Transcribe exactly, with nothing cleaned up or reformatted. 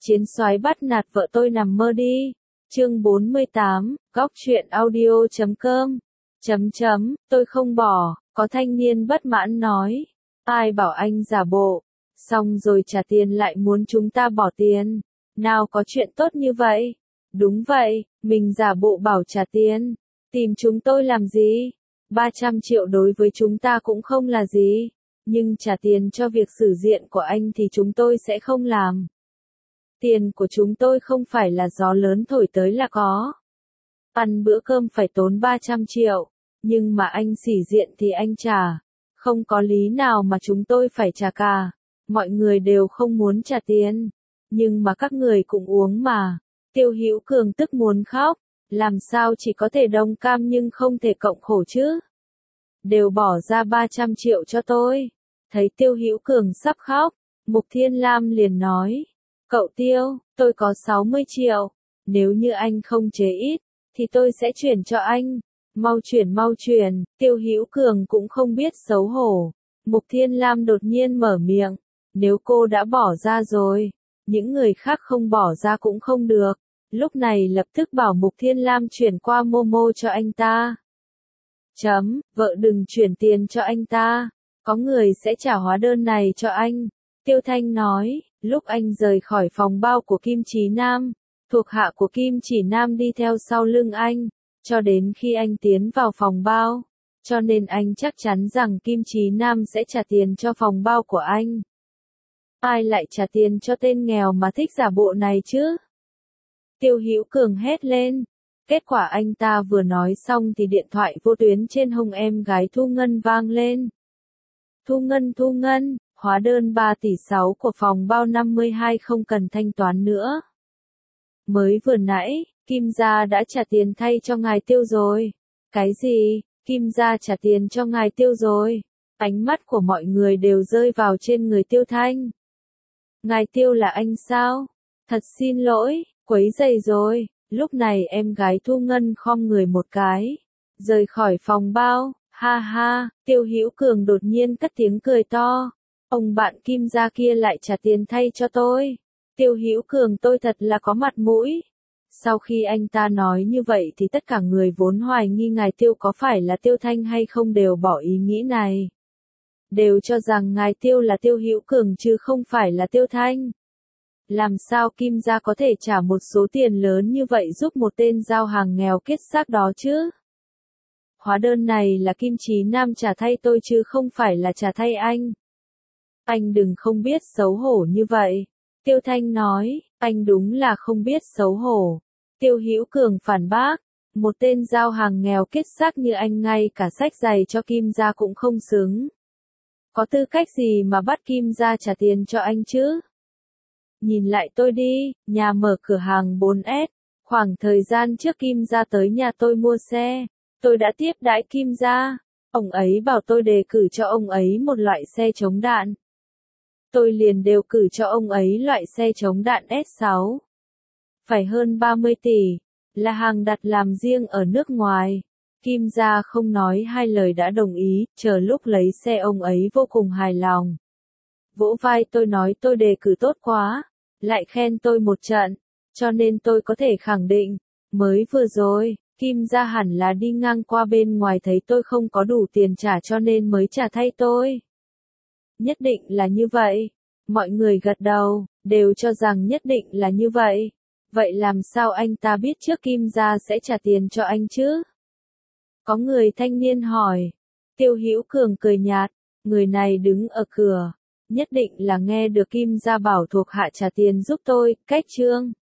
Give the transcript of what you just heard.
Chiến soái bắt nạt vợ tôi nằm mơ đi. Chương bốn mươi tám, góc truyện audio chấm com. Chấm chấm, tôi không bỏ, có thanh niên bất mãn nói. Ai bảo anh giả bộ, xong rồi trả tiền lại muốn chúng ta bỏ tiền. Nào có chuyện tốt như vậy. Đúng vậy, mình giả bộ bảo trả tiền. Tìm chúng tôi làm gì? ba trăm triệu đối với chúng ta cũng không là gì. Nhưng trả tiền cho việc sử diện của anh thì chúng tôi sẽ không làm. Tiền của chúng tôi không phải là gió lớn thổi tới là có. Ăn bữa cơm phải tốn ba trăm triệu, nhưng mà anh xỉ diện thì anh trả. Không có lý nào mà chúng tôi phải trả cả. Mọi người đều không muốn trả tiền, nhưng mà các người cũng uống mà. Tiêu Hữu Cường tức muốn khóc, làm sao chỉ có thể đồng cam nhưng không thể cộng khổ chứ. Đều bỏ ra ba trăm triệu cho tôi. Thấy Tiêu Hữu Cường sắp khóc, Mục Thiên Lam liền nói. Cậu Tiêu, tôi có sáu mươi triệu. Nếu như anh không chế ít, thì tôi sẽ chuyển cho anh. Mau chuyển mau chuyển. Tiêu Hữu Cường cũng không biết xấu hổ. Mục Thiên Lam đột nhiên mở miệng. Nếu cô đã bỏ ra rồi, những người khác không bỏ ra cũng không được. Lúc này lập tức bảo Mục Thiên Lam chuyển qua Momo cho anh ta. Chấm, vợ đừng chuyển tiền cho anh ta. Có người sẽ trả hóa đơn này cho anh. Tiêu Thanh nói, lúc anh rời khỏi phòng bao của Kim Chí Nam, thuộc hạ của Kim Chỉ Nam đi theo sau lưng anh, cho đến khi anh tiến vào phòng bao. Cho nên anh chắc chắn rằng Kim Chí Nam sẽ trả tiền cho phòng bao của anh. Ai lại trả tiền cho tên nghèo mà thích giả bộ này chứ? Tiêu Hữu Cường hét lên. Kết quả anh ta vừa nói xong thì điện thoại vô tuyến trên hông em gái Thu Ngân vang lên. Thu Ngân Thu Ngân, hóa đơn ba tỷ sáu của phòng bao năm mươi hai không cần thanh toán nữa. Mới vừa nãy, Kim gia đã trả tiền thay cho ngài Tiêu rồi. Cái gì? Kim gia trả tiền cho ngài Tiêu rồi? Ánh mắt của mọi người đều rơi vào trên người Tiêu Thanh. Ngài Tiêu là anh sao? Thật xin lỗi, quấy rầy rồi. Lúc này em gái Thu Ngân khom người một cái, rời khỏi phòng bao. Ha ha, Tiêu Hữu Cường đột nhiên cất tiếng cười to. Ông bạn Kim gia kia lại trả tiền thay cho tôi. Tiêu Hữu Cường tôi thật là có mặt mũi. Sau khi anh ta nói như vậy thì tất cả người vốn hoài nghi ngài Tiêu có phải là Tiêu Thanh hay không đều bỏ ý nghĩ này. Đều cho rằng ngài Tiêu là Tiêu Hữu Cường chứ không phải là Tiêu Thanh. Làm sao Kim gia có thể trả một số tiền lớn như vậy giúp một tên giao hàng nghèo kiết xác đó chứ? Hóa đơn này là Kim Chí Nam trả thay tôi chứ không phải là trả thay anh. Anh đừng không biết xấu hổ như vậy. Tiêu Thanh nói, anh đúng là không biết xấu hổ. Tiêu Hữu Cường phản bác, một tên giao hàng nghèo kiết xác như anh ngay cả xách giày cho Kim gia cũng không xứng. Có tư cách gì mà bắt Kim gia trả tiền cho anh chứ? Nhìn lại tôi đi, nhà mở cửa hàng bốn S, khoảng thời gian trước Kim gia tới nhà tôi mua xe, tôi đã tiếp đãi Kim gia. Ông ấy bảo tôi đề cử cho ông ấy một loại xe chống đạn. Tôi liền đều cử cho ông ấy loại xe chống đạn S sáu. Phải hơn ba mươi tỷ, là hàng đặt làm riêng ở nước ngoài. Kim gia không nói hai lời đã đồng ý, chờ lúc lấy xe ông ấy vô cùng hài lòng. Vỗ vai tôi nói tôi đề cử tốt quá, lại khen tôi một trận, cho nên tôi có thể khẳng định, mới vừa rồi, Kim gia hẳn là đi ngang qua bên ngoài thấy tôi không có đủ tiền trả cho nên mới trả thay tôi. Nhất định là như vậy. Mọi người gật đầu, đều cho rằng nhất định là như vậy. Vậy làm sao anh ta biết trước Kim gia sẽ trả tiền cho anh chứ? Có người thanh niên hỏi. Tiêu Hữu Cường cười nhạt, người này đứng ở cửa. Nhất định là nghe được Kim gia bảo thuộc hạ trả tiền giúp tôi, cách chương.